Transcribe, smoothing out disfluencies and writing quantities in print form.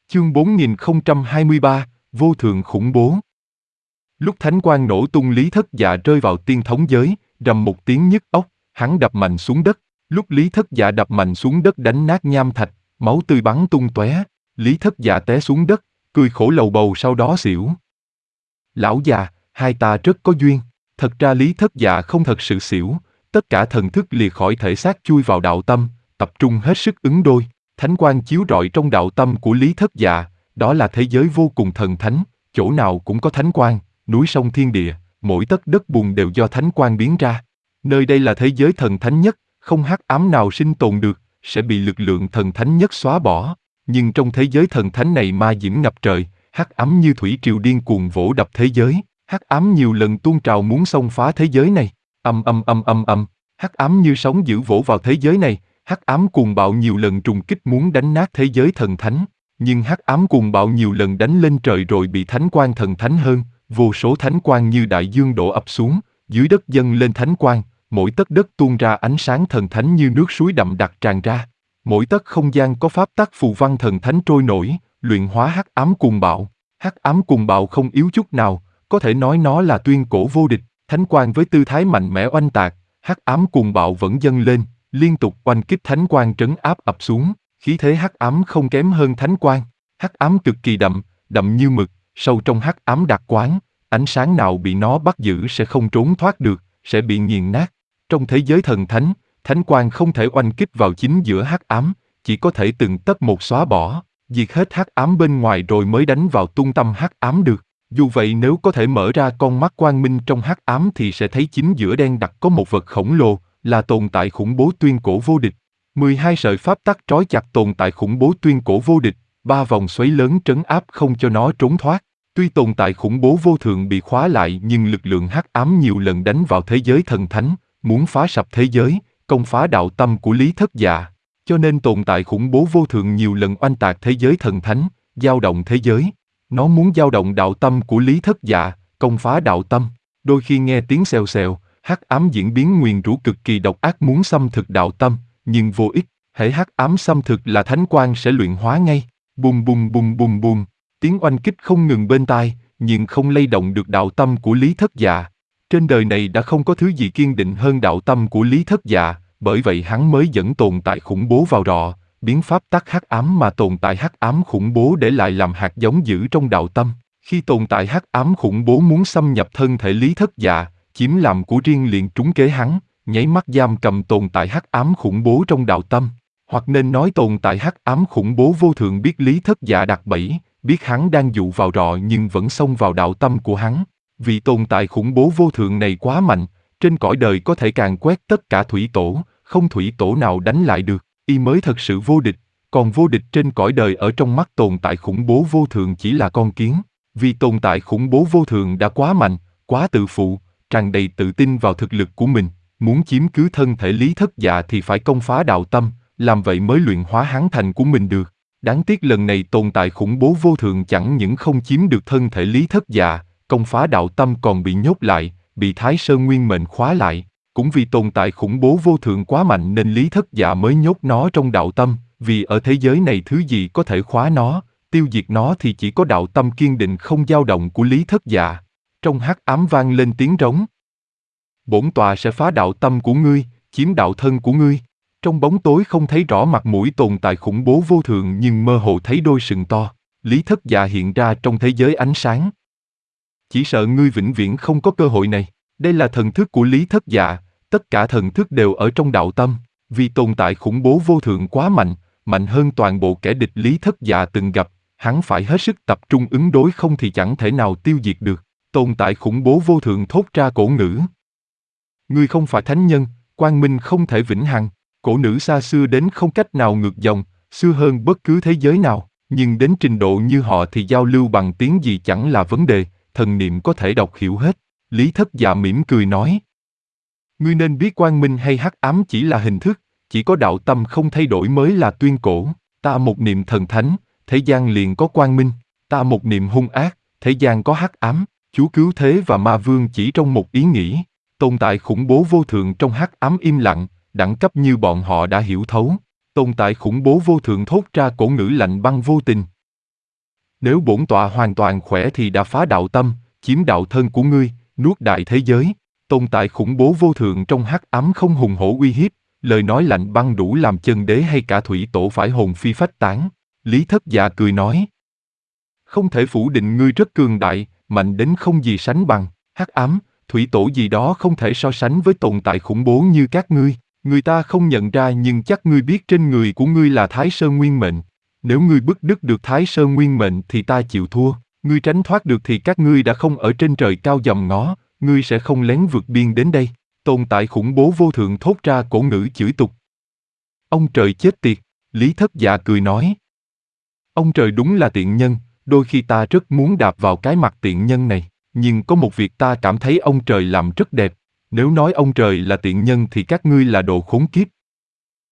Chương 4023, vô thượng khủng bố. Lúc thánh quang nổ tung, Lý Thất Dạ rơi vào tiên thống giới, rầm một tiếng nhức óc, hắn đập mạnh xuống đất. Lúc Lý Thất Dạ đập mạnh xuống đất đánh nát nham thạch, máu tươi bắn tung tóe. Lý Thất Dạ té xuống đất, cười khổ lầu bầu sau đó xỉu. Lão già, hai ta rất có duyên. Thật ra Lý Thất Dạ không thật sự xỉu, tất cả thần thức lìa khỏi thể xác chui vào đạo tâm, tập trung hết sức ứng đôi. Thánh quang chiếu rọi trong đạo tâm của Lý Thất Dạ, đó là thế giới vô cùng thần thánh, chỗ nào cũng có thánh quang, núi sông thiên địa, mỗi tấc đất bùn đều do thánh quang biến ra. Nơi đây là thế giới thần thánh nhất, không hắc ám nào sinh tồn được, sẽ bị lực lượng thần thánh nhất xóa bỏ. Nhưng trong thế giới thần thánh này ma diễm ngập trời, hắc ám như thủy triều điên cuồng vỗ đập thế giới, hắc ám nhiều lần tuôn trào muốn xông phá thế giới này. Hắc ám như sóng dữ vỗ vào thế giới này, hắc ám cuồng bạo nhiều lần trùng kích muốn đánh nát thế giới thần thánh, nhưng hắc ám cuồng bạo nhiều lần đánh lên trời rồi bị thánh quang thần thánh hơn, vô số thánh quang như đại dương đổ ập xuống, dưới đất dâng lên thánh quang, mỗi tấc đất tuôn ra ánh sáng thần thánh như nước suối đậm đặc tràn ra, mỗi tấc không gian có pháp tắc phù văn thần thánh trôi nổi, luyện hóa hắc ám cuồng bạo. Hắc ám cuồng bạo không yếu chút nào, có thể nói nó là tuyên cổ vô địch, thánh quang với tư thái mạnh mẽ oanh tạc, hắc ám cuồng bạo vẫn dâng lên, liên tục oanh kích thánh quang trấn áp ập xuống, khí thế hắc ám không kém hơn thánh quang. Hắc ám cực kỳ đậm, đậm như mực, sâu trong hắc ám đặc quán, ánh sáng nào bị nó bắt giữ sẽ không trốn thoát được, sẽ bị nghiền nát. Trong thế giới thần thánh, thánh quang không thể oanh kích vào chính giữa hắc ám, chỉ có thể từng tấc một xóa bỏ, diệt hết hắc ám bên ngoài rồi mới đánh vào trung tâm hắc ám được. Dù vậy nếu có thể mở ra con mắt quang minh trong hắc ám thì sẽ thấy chính giữa đen đặc có một vật khổng lồ, là tồn tại khủng bố tuyên cổ vô địch. 12 sợi pháp tắc trói chặt tồn tại khủng bố tuyên cổ vô địch, 3 vòng xoáy lớn trấn áp không cho nó trốn thoát. Tuy tồn tại khủng bố vô thượng bị khóa lại nhưng lực lượng hắc ám nhiều lần đánh vào thế giới thần thánh, muốn phá sập thế giới, công phá đạo tâm của Lý Thất Dạ. Cho nên tồn tại khủng bố vô thượng nhiều lần oanh tạc thế giới thần thánh, dao động thế giới. Nó muốn dao động đạo tâm của Lý Thất Dạ, công phá đạo tâm. Đôi khi nghe tiếng xèo xèo, hắc ám diễn biến nguyền rủa cực kỳ độc ác muốn xâm thực đạo tâm, nhưng vô ích, hễ hắc ám xâm thực là thánh quang sẽ luyện hóa ngay. Bùm bùm bùm bùm bùm, tiếng oanh kích không ngừng bên tai, nhưng không lay động được đạo tâm của Lý Thất Dạ. Trên đời này đã không có thứ gì kiên định hơn đạo tâm của Lý Thất Dạ, bởi vậy hắn mới dẫn tồn tại khủng bố vào rọ, biến pháp tắc hắc ám mà tồn tại hắc ám khủng bố để lại làm hạt giống giữ trong đạo tâm. Khi tồn tại hắc ám khủng bố muốn xâm nhập thân thể Lý Thất Dạ, chiếm làm của riêng liền trúng kế hắn, nháy mắt giam cầm tồn tại hắc ám khủng bố trong đạo tâm. Hoặc nên nói tồn tại hắc ám khủng bố vô thượng biết Lý Thất Dạ đặt bẫy, biết hắn đang dụ vào rọ nhưng vẫn xông vào đạo tâm của hắn. Vì tồn tại khủng bố vô thượng này quá mạnh, trên cõi đời có thể càn quét tất cả thủy tổ, không thủy tổ nào đánh lại được, y mới thật sự vô địch. Còn vô địch trên cõi đời ở trong mắt tồn tại khủng bố vô thượng chỉ là con kiến. Vì tồn tại khủng bố vô thượng đã quá mạnh, quá tự phụ, tràn đầy tự tin vào thực lực của mình, muốn chiếm cứ thân thể Lý Thất Dạ thì phải công phá đạo tâm, làm vậy mới luyện hóa hắn thành của mình được. Đáng tiếc lần này tồn tại khủng bố vô thượng chẳng những không chiếm được thân thể Lý Thất Dạ, công phá đạo tâm còn bị nhốt lại, bị Thái Sơn Nguyên Mệnh khóa lại. Cũng vì tồn tại khủng bố vô thượng quá mạnh nên Lý Thất Dạ mới nhốt nó trong đạo tâm, vì ở thế giới này thứ gì có thể khóa nó, tiêu diệt nó thì chỉ có đạo tâm kiên định không dao động của Lý Thất Dạ. Trong hắc ám vang lên tiếng rống. Bổn tọa sẽ phá đạo tâm của ngươi, chiếm đạo thân của ngươi. Trong bóng tối không thấy rõ mặt mũi tồn tại khủng bố vô thượng nhưng mơ hồ thấy đôi sừng to. Lý Thất Dạ hiện ra trong thế giới ánh sáng. Chỉ sợ ngươi vĩnh viễn không có cơ hội này. Đây là thần thức của Lý Thất Dạ, tất cả thần thức đều ở trong đạo tâm. Vì tồn tại khủng bố vô thượng quá mạnh, mạnh hơn toàn bộ kẻ địch Lý Thất Dạ từng gặp, hắn phải hết sức tập trung ứng đối không thì chẳng thể nào tiêu diệt được. Tồn tại khủng bố vô thượng thốt ra cổ ngữ. Ngươi không phải thánh nhân, quang minh không thể vĩnh hằng. Cổ nữ xa xưa đến không cách nào ngược dòng, xưa hơn bất cứ thế giới nào, nhưng đến trình độ như họ thì giao lưu bằng tiếng gì chẳng là vấn đề, thần niệm có thể đọc hiểu hết. Lý Thất Dạ mỉm cười nói. Ngươi nên biết quang minh hay hắc ám chỉ là hình thức, chỉ có đạo tâm không thay đổi mới là tuyên cổ. Ta một niệm thần thánh, thế gian liền có quang minh. Ta một niệm hung ác, thế gian có hắc ám. Chúa cứu thế và ma vương chỉ trong một ý nghĩ. Tồn tại khủng bố vô thượng trong hắc ám im lặng, đẳng cấp như bọn họ đã hiểu thấu. Tồn tại khủng bố vô thượng thốt ra cổ ngữ lạnh băng vô tình. Nếu bổn tọa hoàn toàn khỏe thì đã phá đạo tâm, chiếm đạo thân của ngươi, nuốt đại thế giới. Tồn tại khủng bố vô thượng trong hắc ám không hùng hổ uy hiếp, lời nói lạnh băng đủ làm chân đế hay cả thủy tổ phải hồn phi phách tán. Lý Thất Dạ cười nói. Không thể phủ định ngươi rất cường đại, mạnh đến không gì sánh bằng. Hắc ám, thủy tổ gì đó không thể so sánh với tồn tại khủng bố như các ngươi. Người ta không nhận ra nhưng chắc ngươi biết trên người của ngươi là Thái Sơn Nguyên Mệnh. Nếu ngươi bứt đứt được Thái Sơn Nguyên Mệnh thì ta chịu thua. Ngươi tránh thoát được thì các ngươi đã không ở trên trời cao dòm ngó, ngươi sẽ không lén vượt biên đến đây. Tồn tại khủng bố vô thượng thốt ra cổ ngữ chửi tục. Ông trời chết tiệt, Lý Thất Dạ cười nói. Ông trời đúng là tiện nhân, đôi khi ta rất muốn đạp vào cái mặt tiện nhân này, nhưng có một việc ta cảm thấy ông trời làm rất đẹp. Nếu nói ông trời là tiện nhân thì các ngươi là đồ khốn kiếp.